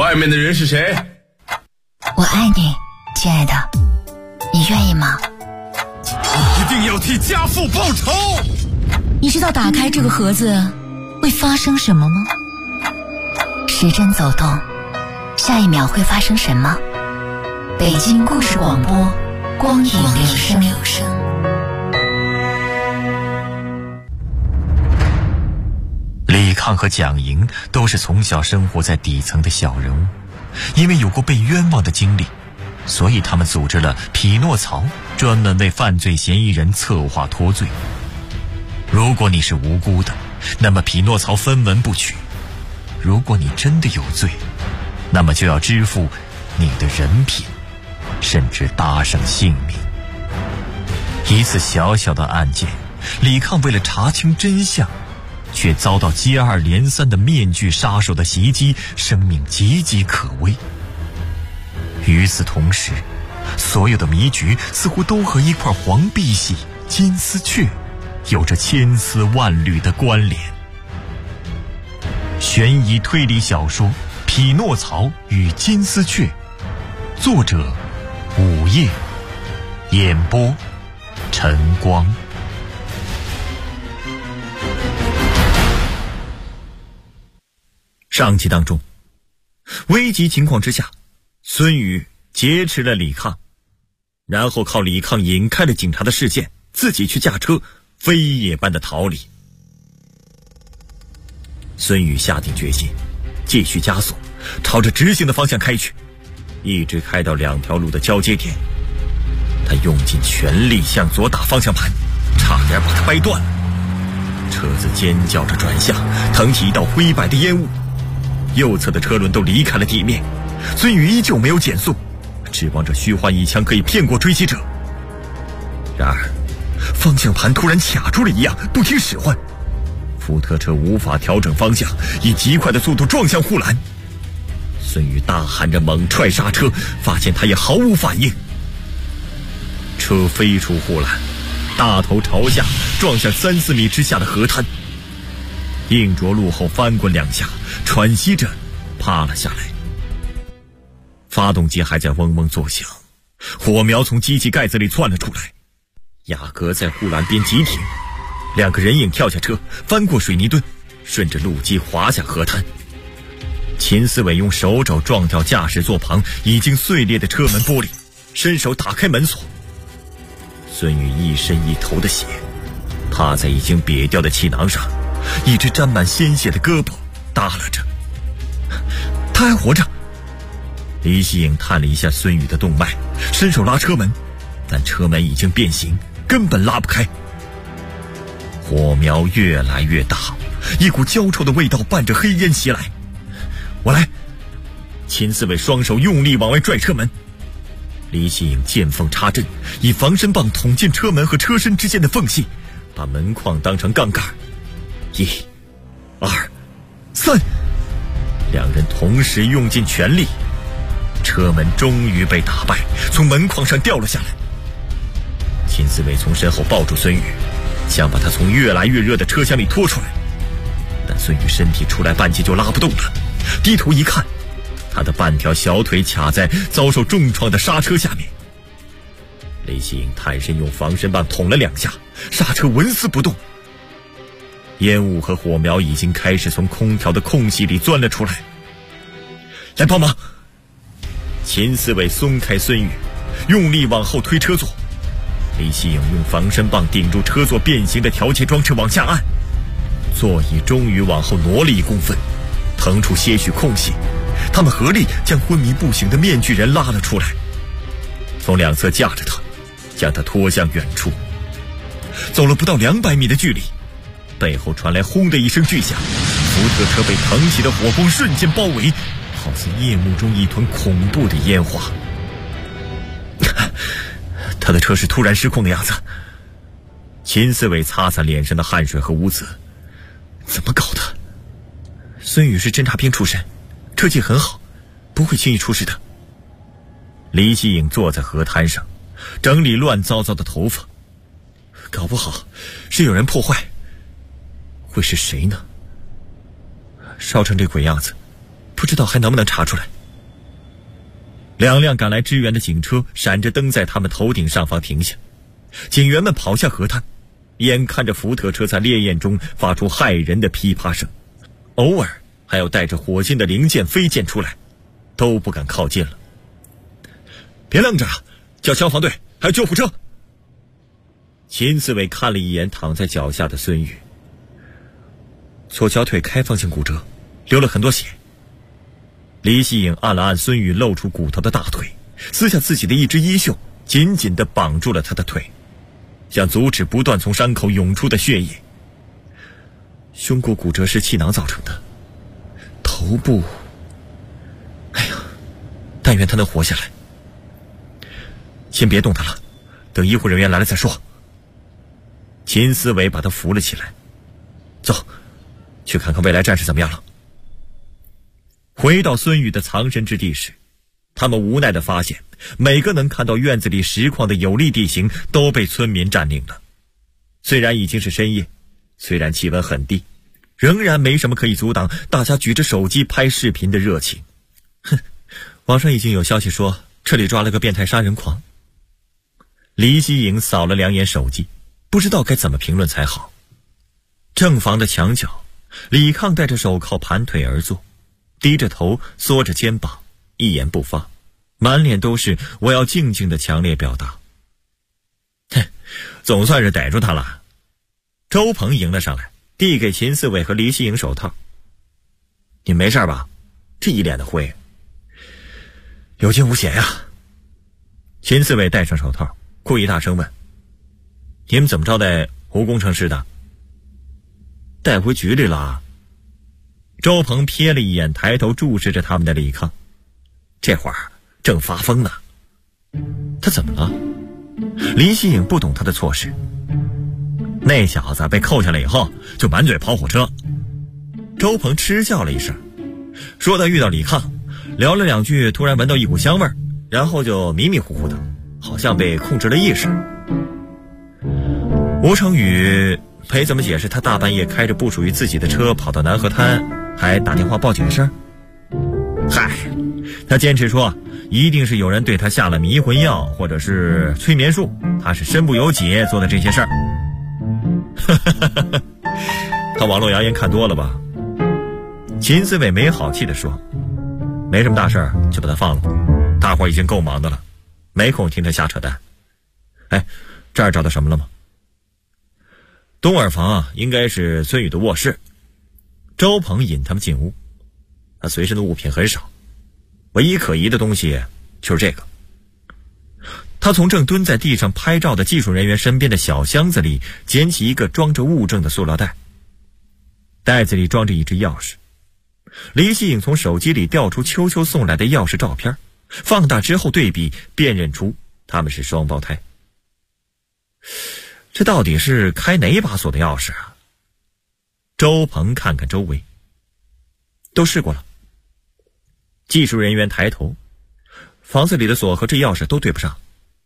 外面的人是谁？ 我爱你，亲爱的，你愿意吗？ 一定要替家父报仇！ 你知道打开这个盒子会发生什么吗？时针走动，下一秒会发生什么？北京故事广播，光影留声。 李抗和蒋莹都是从小生活在底层的小人物，因为有过被冤枉的经历，所以他们组织了匹诺曹，专门为犯罪嫌疑人策划脱罪。如果你是无辜的，那么匹诺曹分文不取；如果你真的有罪，那么就要支付你的人品，甚至搭上性命。一次小小的案件，李抗为了查清真相，却遭到接二连三的面具杀手的袭击，生命岌岌可危。与此同时，所有的迷局似乎都和一块黄碧玺金丝雀有着千丝万缕的关联。悬疑推理小说《匹诺曹与金丝雀》，作者午夜，演播晨光。上集当中，危急情况之下，孙宇劫持了李抗，然后靠李抗引开了警察的视线，自己去驾车飞也般的逃离。孙宇下定决心，继续加速，朝着直行的方向开去，一直开到2条路的交接点。他用尽全力向左打方向盘，差点把它掰断了。车子尖叫着转向，腾起一道灰白的烟雾，右侧的车轮都离开了地面。孙宇依旧没有减速，指望着虚幻一枪可以骗过追击者。然而方向盘突然卡住了一样，不听使唤，福特车无法调整方向，以极快的速度撞向护栏。孙宇大喊着猛踹刹车，发现他也毫无反应。车飞出护栏，大头朝下撞向3-4米之下的河滩，硬着陆后翻滚2下，喘息着趴了下来。发动机还在嗡嗡作响，火苗从机器盖子里窜了出来。雅阁在护栏边急停，2个人影跳下车，翻过水泥墩，顺着路基滑下河滩。秦思伟用手肘撞掉驾驶座旁已经碎裂的车门玻璃，伸手打开门锁。孙宇一身一头的血，趴在已经瘪掉的气囊上，一只沾满鲜血的胳膊耷拉着。他还活着。李希颖探了一下孙宇的动脉，伸手拉车门，但车门已经变形，根本拉不开。火苗越来越大，一股焦臭的味道伴着黑烟袭来。我来。秦思伟双手用力往外拽车门，李希颖见缝插针，以防身棒捅进车门和车身之间的缝隙，把门框当成杠杆。1、2、3，2人同时用尽全力，车门终于被打败，从门框上掉了下来。秦思伟从身后抱住孙宇，想把他从越来越热的车厢里拖出来，但孙宇身体出来半截就拉不动了，低头一看，他的半条小腿卡在遭受重创的刹车下面。雷希颖探身用防身棒捅了2下，刹车纹丝不动。烟雾和火苗已经开始从空调的空隙里钻了出来。来帮忙！秦思伟松开孙宇，用力往后推车座。李希颖用防身棒顶住车座变形的调节装置往下按，座椅终于往后挪了1公分，腾出些许空隙。他们合力将昏迷不醒的面具人拉了出来，从2侧架着他，将他拖向远处。走了不到200米的距离，背后传来轰的一声巨响，福特车被腾起的火光瞬间包围，好似夜幕中一团恐怖的烟花。他的车是突然失控的样子。秦思伟擦擦脸上的汗水和污渍，怎么搞的？孙宇是侦察兵出身，车技很好，不会轻易出事的。李希颖坐在河滩上，整理乱糟糟的头发，搞不好是有人破坏，会是谁呢？烧成这鬼样子，不知道还能不能查出来。 2辆赶来支援的警车闪着灯在他们头顶上方停下，警员们跑下河滩，眼看着福特车在烈焰中发出骇人的噼啪声，偶尔还有带着火星的零件飞溅出来，都不敢靠近了。别愣着，叫消防队还有救护车。秦四伟看了一眼躺在脚下的孙宇，左小腿开放性骨折，流了很多血。李希颖按了按孙宇露出骨头的大腿，撕下自己的一只衣袖，紧紧地绑住了他的腿，想阻止不断从伤口涌出的血液。胸骨骨折是气囊造成的，头部，哎呀，但愿他能活下来。先别动他了，等医护人员来了再说。秦思维把他扶了起来，走，去看看未来战士怎么样了。回到孙宇的藏身之地时，他们无奈地发现，每个能看到院子里实况的有利地形都被村民占领了。虽然已经是深夜，虽然气温很低，仍然没什么可以阻挡大家举着手机拍视频的热情。哼，网上已经有消息说这里抓了个变态杀人狂。李希颖扫了2眼手机，不知道该怎么评论才好。正房的墙角，李抗戴着手铐盘腿而坐，低着头缩着肩膀，一言不发，满脸都是我要静静的强烈表达。哼，总算是逮住他了。周鹏迎了上来，递给秦四伟和李希颖手套。你没事吧？这一脸的灰。有惊无险呀。秦四伟戴上手套，故意大声问：你们怎么招待胡工程师的？带回局里了。周鹏瞥了一眼抬头注视着他们的李抗，这会儿正发疯呢。他怎么了？李希颖不懂他的错事。那小子被扣下来以后就满嘴跑火车。周鹏嗤笑了一声，说他遇到李抗，聊了2句，突然闻到一股香味儿，然后就迷迷糊糊的，好像被控制了意识。吴成宇没怎么解释他大半夜开着不属于自己的车跑到南河滩还打电话报警的事儿。嗨，他坚持说一定是有人对他下了迷魂药或者是催眠术，他是身不由己做的这些事儿。他网络谣言看多了吧？秦思伟没好气地说，没什么大事儿就把他放了，大伙儿已经够忙的了，没空听他瞎扯淡。哎，这儿找到什么了吗？东耳房啊，应该是孙宇的卧室。周鹏引他们进屋，他随身的物品很少，唯一可疑的东西就是这个。他从正蹲在地上拍照的技术人员身边的小箱子里捡起一个装着物证的塑料袋，袋子里装着一只钥匙。李希颖从手机里调出秋秋送来的钥匙照片，放大之后对比，辨认出他们是双胞胎。这到底是开哪一把锁的钥匙啊？周鹏看看周围，都试过了。技术人员抬头，房子里的锁和这钥匙都对不上。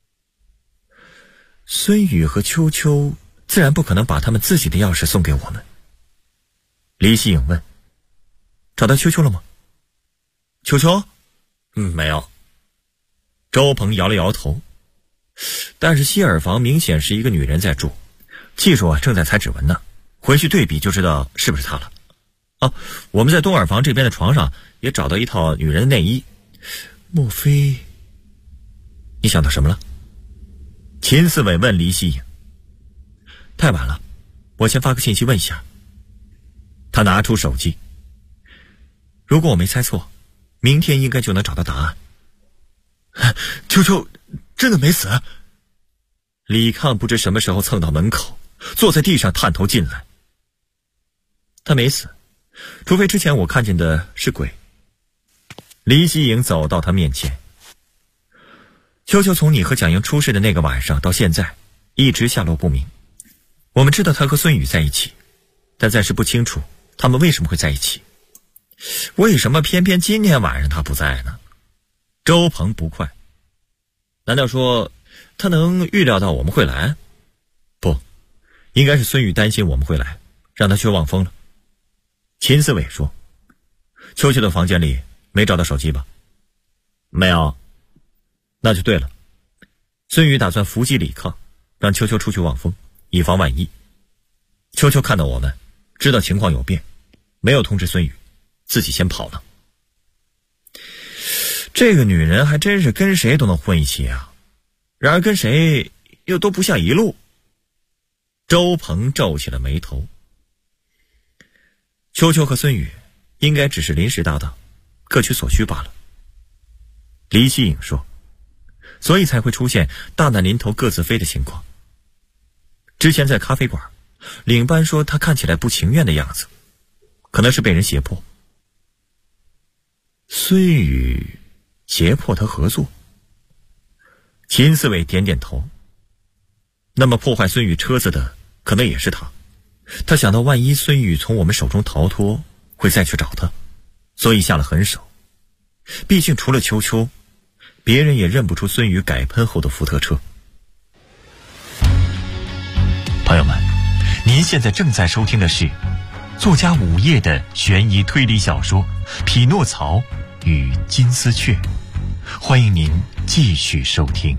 孙宇和秋秋自然不可能把他们自己的钥匙送给我们。李希颖问：找到秋秋了吗？秋秋？没有。周鹏摇了摇头。但是希尔房明显是一个女人在住，技术正在采指纹呢，回去对比就知道是不是她了。哦，我们在东耳房这边的床上也找到一套女人的内衣，莫非……你想到什么了？秦四伟问李希颖。太晚了，我先发个信息问一下。他拿出手机。如果我没猜错，明天应该就能找到答案。秋秋真的没死？李抗不知什么时候蹭到门口，坐在地上探头进来。他没死，除非之前我看见的是鬼。李希颖走到他面前。秋秋从你和蒋英出事的那个晚上到现在一直下落不明，我们知道他和孙宇在一起，但暂时不清楚他们为什么会在一起。为什么偏偏今天晚上他不在呢？周鹏不快。难道说他能预料到我们会来？不，应该是孙宇担心我们会来，让他却望风了。秦思伟说。秋秋的房间里没找到手机吧？没有， 那就对了。孙宇打算伏击李抗，让秋秋出去望风，以防万一。秋秋看到我们，知道情况有变，没有通知孙宇，自己先跑了。这个女人还真是跟谁都能混一起啊，然而跟谁又都不下一路。周鹏皱起了眉头。秋秋和孙宇应该只是临时搭档，各取所需罢了。黎希颖说，所以才会出现大难临头各自飞的情况。之前在咖啡馆，领班说他看起来不情愿的样子，可能是被人胁迫。孙宇胁迫他合作？秦思伟点点头。那么破坏孙宇车子的可能也是他。他想到万一孙宇从我们手中逃脱，会再去找他，所以下了狠手。毕竟除了秋秋，别人也认不出孙宇改喷后的福特车。 朋友们，您现在正在收听的是作家午夜的悬疑推理小说《匹诺曹与金丝雀》，欢迎您继续收听。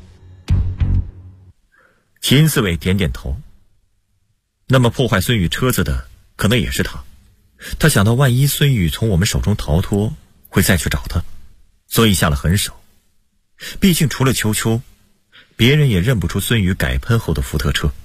秦思伟点点头。那么破坏孙宇车子的可能也是他。他想到万一孙宇从我们手中逃脱，会再去找他，所以下了狠手。毕竟除了秋秋，别人也认不出孙宇改喷后的福特车。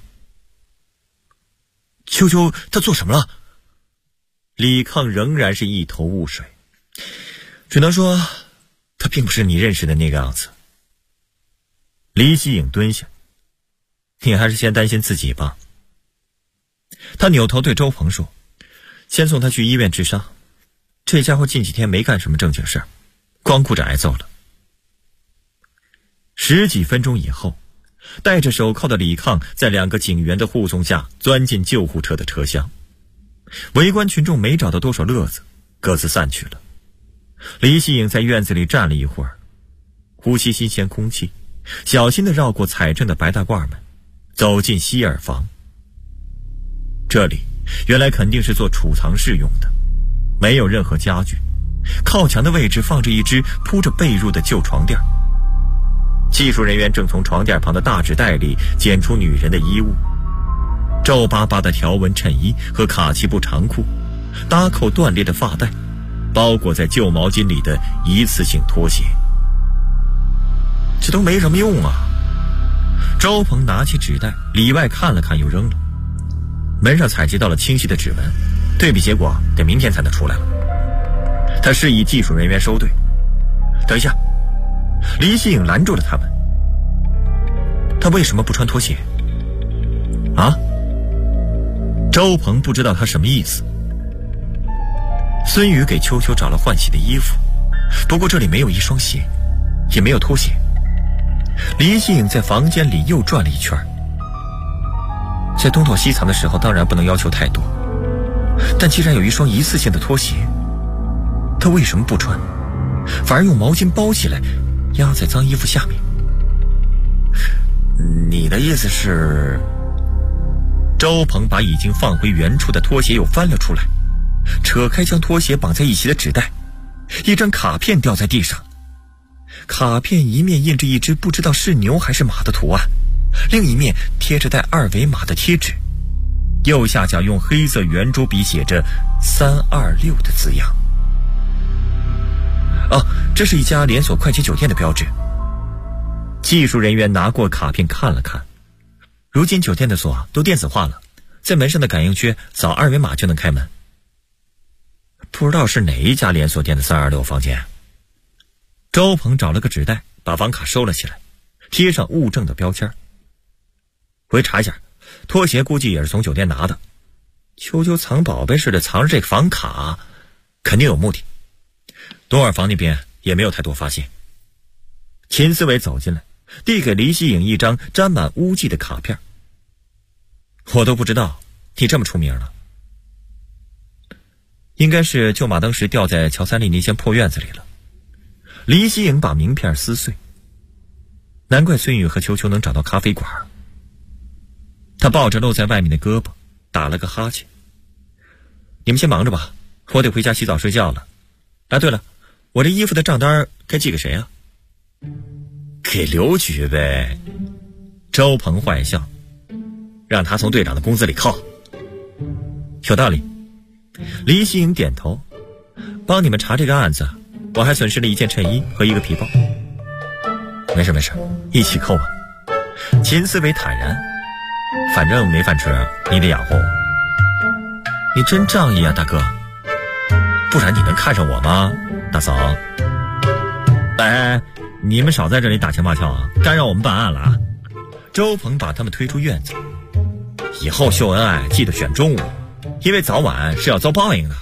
秋秋他做什么了？李抗仍然是一头雾水，只能说他并不是你认识的那个样子。黎希颖蹲下，你还是先担心自己吧。他扭头对周鹏说，先送他去医院治伤，这家伙近几天没干什么正经事儿，光顾着挨揍了。10几分钟以后，戴着手铐的李抗在2个警员的护送下钻进救护车的车厢。围观群众没找到多少乐子，各自散去了。黎希颖在院子里站了一会儿，呼吸新鲜空气，小心地绕过彩阵的白大褂们，走进希尔房。这里原来肯定是做储藏室用的，没有任何家具，靠墙的位置放着一只铺着被褥的旧床垫。技术人员正从床垫旁的大纸袋里捡出女人的衣物，皱巴巴的条纹衬衣和卡其布长裤，搭扣断裂的发带，包裹在旧毛巾里的一次性拖鞋。这都没什么用啊。周鹏拿起纸袋里外看了看，又扔了。门上采集到了清晰的指纹，对比结果得明天才能出来了。他示意技术人员收队。等一下，黎希颖拦住了他们。他为什么不穿拖鞋？啊？周鹏不知道他什么意思。孙宇给秋秋找了换洗的衣服，不过这里没有一双鞋，也没有拖鞋。黎希颖在房间里又转了一圈。在东躲西藏的时候当然不能要求太多，但既然有一双一次性的拖鞋，他为什么不穿，反而用毛巾包起来压在脏衣服下面？你的意思是？周鹏把已经放回原处的拖鞋又翻了出来，扯开将拖鞋绑在一起的纸袋，一张卡片掉在地上。卡片一面印着一只不知道是牛还是马的图案，另一面贴着带2维码的贴纸，右下角用黑色圆珠笔写着326的字样。这是一家连锁快捷酒店的标志。技术人员拿过卡片看了看，如今酒店的锁都电子化了，在门上的感应区扫2维码就能开门。不知道是哪一家连锁店的326房间。周鹏找了个纸袋把房卡收了起来，贴上物证的标签。回查一下，拖鞋估计也是从酒店拿的。秋秋藏宝贝似的藏着这个房卡，肯定有目的。东耳房那边也没有太多发现。秦思伟走进来，递给黎希颖一张沾满污迹的卡片。我都不知道你这么出名了。应该是旧马当时掉在乔三立那间破院子里了。黎希颖把名片撕碎。难怪孙宇和秋秋能找到咖啡馆。他抱着露在外面的胳膊打了个哈欠。你们先忙着吧，我得回家洗澡睡觉了。对了，我这衣服的账单该寄给谁啊？ 给刘局呗。周鹏坏笑，让他从队长的工资里扣。有道理。李希颖点头，帮你们查这个案子，我还损失了一件衬衣和一个皮包。没事，一起扣吧。秦思维坦然，反正没饭吃，你得养活我。你真仗义啊，大哥，不然你能看上我吗，大嫂？哎，你们少在这里打情骂俏啊，该让我们办案了啊。周鹏把他们推出院子，以后秀恩爱记得选中午，因为早晚是要遭报应的。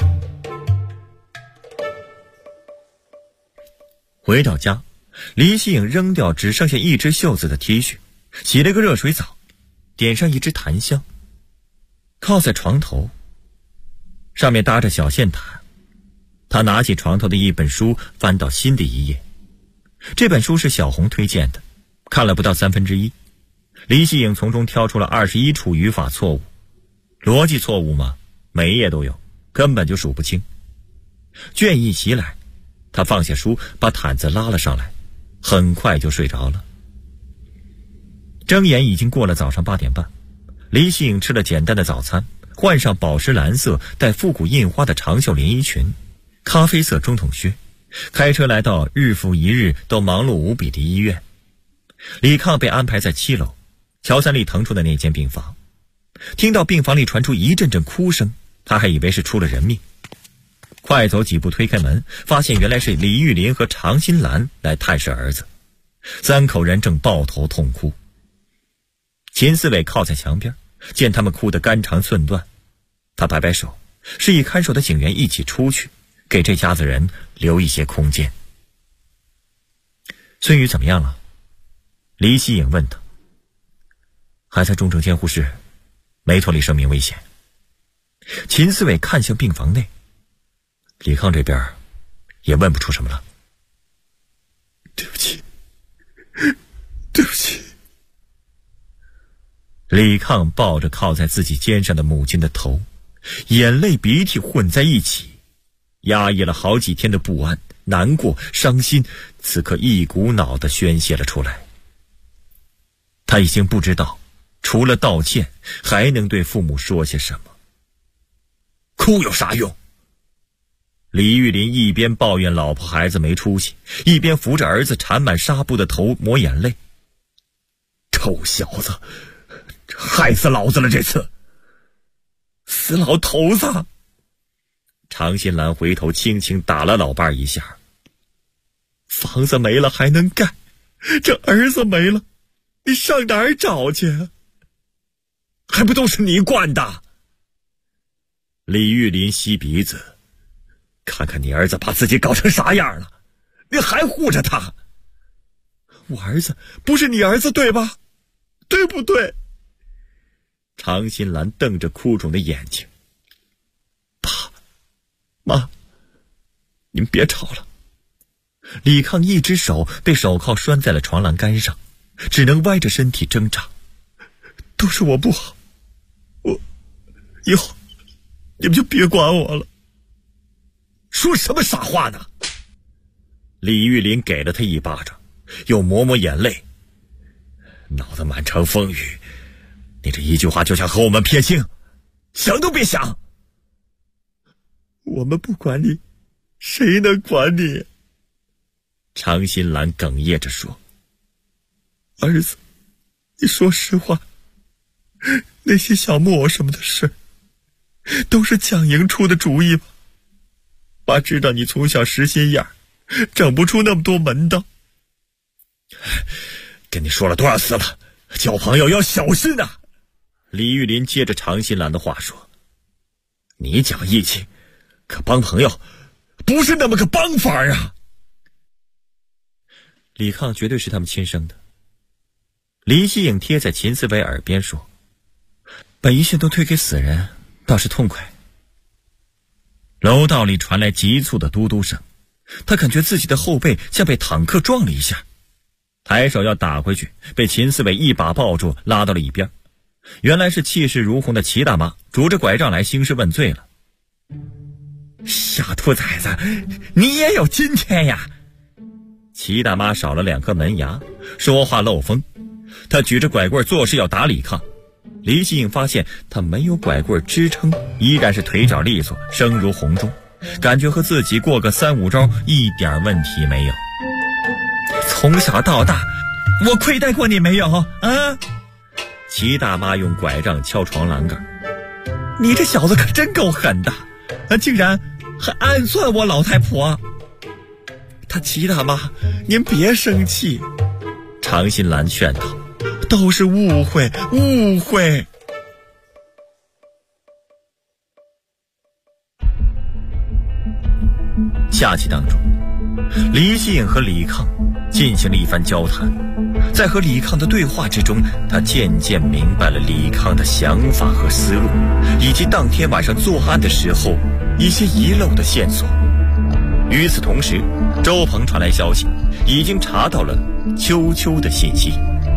回到家，李希颖扔掉只剩下一只袖子的 T 恤，洗了个热水澡，点上一支檀香，靠在床头，上面搭着小线毯。他拿起床头的一本书，翻到新的一页。这本书是小红推荐的，看了不到1/3。李希颖从中挑出了21处语法错误，逻辑错误嘛，每一页都有，根本就数不清。倦意袭来，他放下书，把毯子拉了上来，很快就睡着了。睁眼已经过了早上8点半，李希颖吃了简单的早餐，换上宝石蓝色带复古印花的长袖连衣裙，咖啡色中筒靴，开车来到日复一日都忙碌无比的医院。李抗被安排在7楼乔三立腾出的那间病房，听到病房里传出一阵阵哭声，他还以为是出了人命。快走几步推开门，发现原来是李玉林和常新兰来探视儿子，3口人正抱头痛哭。秦思伟靠在墙边，见他们哭得肝肠寸断，他摆摆手，示意看守的警员一起出去，给这家子人留一些空间。孙宇怎么样了？李希颖问他。还在重症监护室，没脱离生命危险。秦思伟看向病房内，李抗这边也问不出什么了。 对不起。 李抗抱着靠在自己肩上的母亲的头，眼泪鼻涕混在一起，压抑了好几天的不安、难过、伤心，此刻一股脑地宣泄了出来。他已经不知道除了道歉还能对父母说些什么。哭有啥用？李玉林一边抱怨老婆孩子没出息，一边扶着儿子缠满纱布的头抹眼泪。臭小子，害死老子了，这次死老头子！常新兰回头轻轻打了老伴一下。房子没了还能盖，这儿子没了，你上哪儿找去啊？还不都是你惯的？李玉林吸鼻子，看看你儿子把自己搞成啥样了，你还护着他？我儿子不是你儿子对吧？对不对？常新兰瞪着哭肿的眼睛。爸妈，你们别吵了。李抗一只手被手铐拴在了床栏杆上，只能歪着身体挣扎。都是我不好，我以后你们就别管我了。说什么傻话呢？李玉林给了他一巴掌，又抹抹眼泪。脑子满城风雨，你这一句话就想和我们撇清，想都别想。我们不管你，谁能管你？常新兰哽咽着说。儿子，你说实话，那些小木偶什么的事都是蒋莹出的主意吧？爸知道你从小实心眼，整不出那么多门道。跟你说了多少次了，交朋友要小心啊！李玉林接着常新兰的话说，你讲义气，可帮朋友不是那么个帮法啊！李抗绝对是他们亲生的。李希颖贴在秦思维耳边说，把一切都推给死人倒是痛快。楼道里传来急促的嘟嘟声，他感觉自己的后背像被坦克撞了一下，抬手要打回去，被秦思伟一把抱住，拉到了一边。原来是气势如虹的齐大妈拄着拐杖来兴师问罪了。小兔崽子，你也有今天呀！ 齐大妈少了2颗门牙，说话漏风。她举着拐棍作势要打李抗。李希颖发现他没有拐棍支撑，依然是腿脚利索，声如洪钟，感觉和自己过个3、5招一点问题没有。从小到大，我亏待过你没有啊？齐大妈用拐杖敲床栏杆。你这小子可真够狠的，竟然还暗算我老太婆。齐大妈，您别生气。常新兰劝道，都是误会。下集当中，李希颖和李抗进行了一番交谈。在和李抗的对话之中，他渐渐明白了李抗的想法和思路，以及当天晚上作案的时候一些遗漏的线索。与此同时，周鹏传来消息，已经查到了秋秋的信息。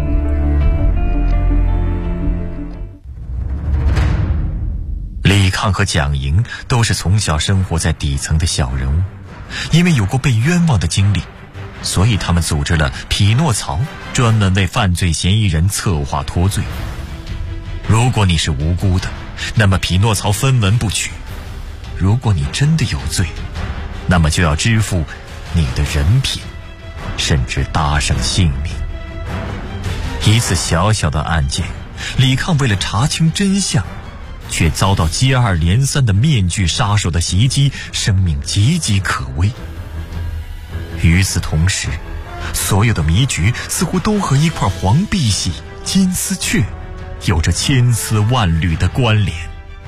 李抗和蒋莹都是从小生活在底层的小人物，因为有过被冤枉的经历，所以他们组织了匹诺曹，专门为犯罪嫌疑人策划脱罪。如果你是无辜的，那么匹诺曹分文不取；如果你真的有罪，那么就要支付你的人品，甚至搭上性命。一次小小的案件，李抗为了查清真相，却遭到接二连三的面具杀手的袭击，生命岌岌可危。与此同时，所有的迷局似乎都和一块黄碧玺、金丝雀有着千丝万缕的关联。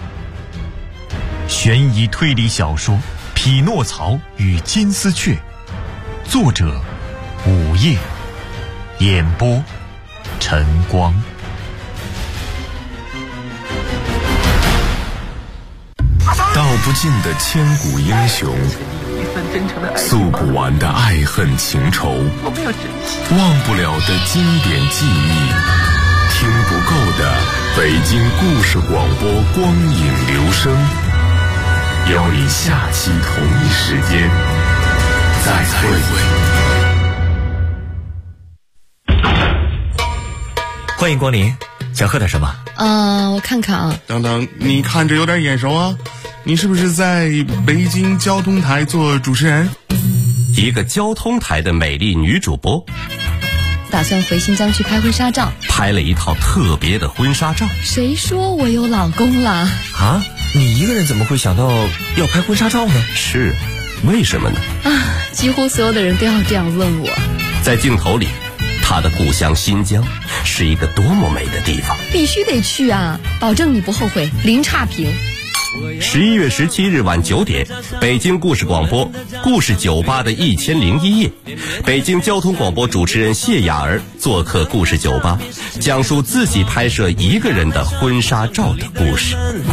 悬疑推理小说《匹诺曹与金丝雀》，作者午夜，演播晨光。 道不尽的千古英雄，诉不完的爱恨情仇，忘不了的经典记忆，听不够的北京故事广播光影留声，邀你下期同一时间再会。 欢迎光临，想喝点什么？ 我看看啊。 等等，你看着有点眼熟啊，你是不是在北京交通台做主持人？ 一个交通台的美丽女主播， 打算回新疆去拍婚纱照， 拍了一套特别的婚纱照。 谁说我有老公了？ 啊，你一个人怎么会想到要拍婚纱照呢？ 是，为什么呢？ 几乎所有的人都要这样问我。 在镜头里，他的故乡新疆是一个多么美的地方， 必须得去啊，保证你不后悔，零差评。 11月17日晚9点，北京故事广播故事酒吧的1001夜，北京交通广播主持人谢雅儿做客故事酒吧，讲述自己拍摄一个人的婚纱照的故事。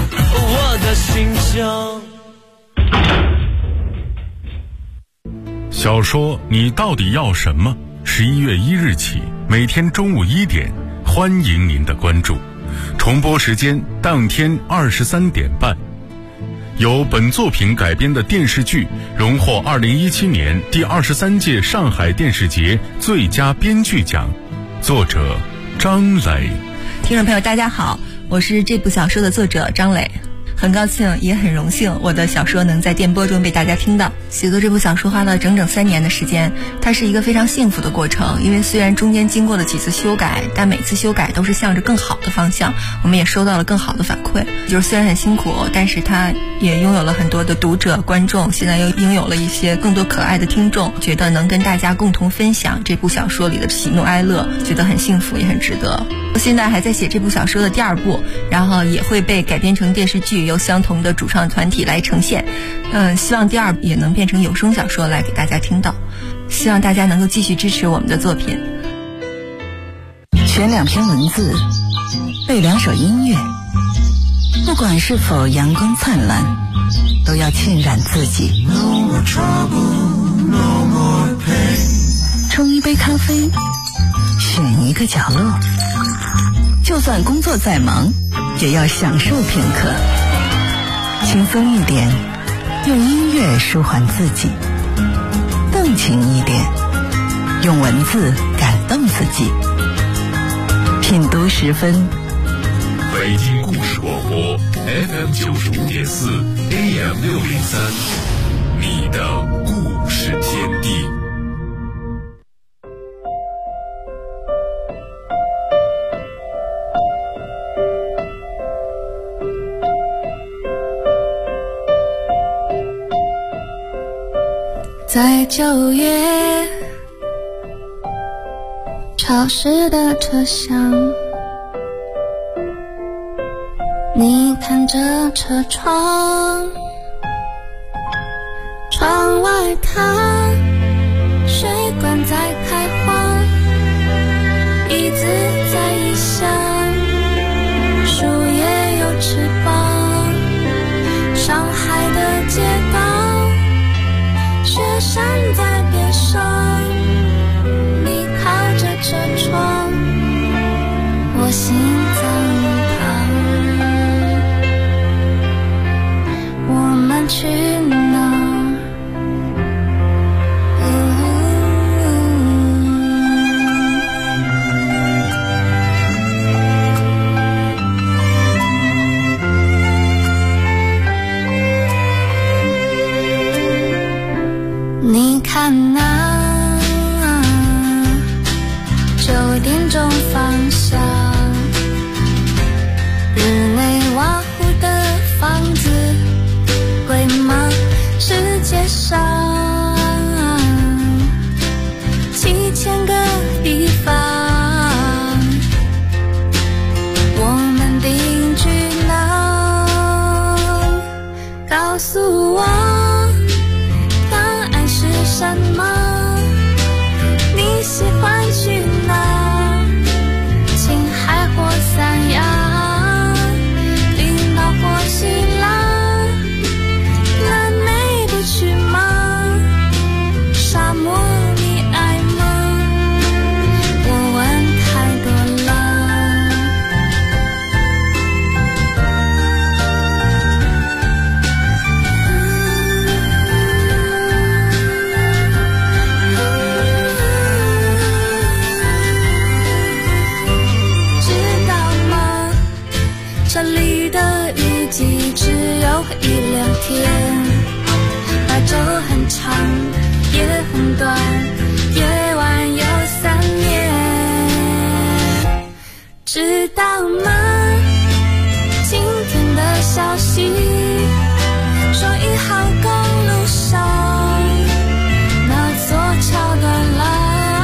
小说你到底要什么？11月1日起，每天中午1点，欢迎您的关注。重播时间当天23点半。由本作品改编的电视剧荣获2017年第23届上海电视节最佳编剧奖，作者张磊。 听众朋友大家好，我是这部小说的作者张磊，很高兴也很荣幸我的小说能在电波中被大家听到。写作这部小说花了整整3年的时间，它是一个非常幸福的过程，因为虽然中间经过了几次修改，但每次修改都是向着更好的方向，我们也收到了更好的反馈。就是虽然很辛苦，但是它也拥有了很多的读者观众，现在又拥有了一些更多可爱的听众，觉得能跟大家共同分享这部小说里的喜怒哀乐，觉得很幸福也很值得。我现在还在写这部小说的第2部，然后也会被改编成电视剧，由相同的主创团体来呈现。希望第2部也能变成有声小说来给大家听到，希望大家能够继续支持我们的作品。 选2篇文字，背2首音乐，不管是否阳光灿烂，都要浸染自己。冲一杯咖啡，选一个角落，就算工作再忙，也要享受片刻。轻松一点，用音乐舒缓自己；动情一点， 用文字感动自己。品读时分， 北京故事广播 FM 95.4 AM 603，你的故事天地。 在9月潮湿的车厢，你看着车窗，窗外它水管在开花，椅子在异乡，树叶有翅膀，上海的街道，雪山在边上，你靠着车窗，我心脏旁，我们去哪儿？你看那9点钟方向，日内瓦湖的房子贵吗？世界上7000个地方，我们定居哪？告诉我什么？你喜欢去哪？青海或三亚，冰岛或希腊，南美不去吗？沙漠你爱吗？我问太多了。这里的雨季只有1-2天，白昼很长，夜很短，夜晚有3年，知道吗？今天的消息说1号公路上那座桥断了。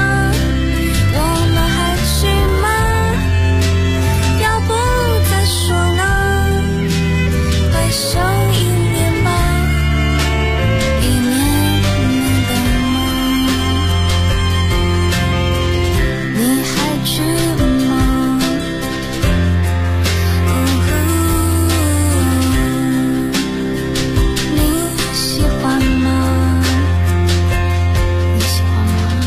剩1年吧，1年的梦，你还去吗？你喜欢吗？你喜欢吗？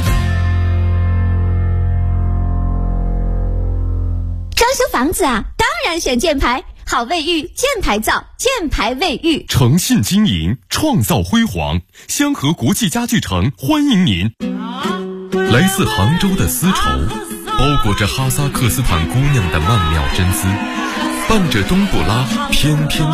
装修房子啊，当然选箭牌。好卫浴，箭牌造，箭牌卫浴， 诚信经营，创造辉煌。香河国际家具城欢迎您。来自杭州的丝绸，包裹着哈萨克斯坦姑娘的曼妙真姿，伴着冬不拉翩翩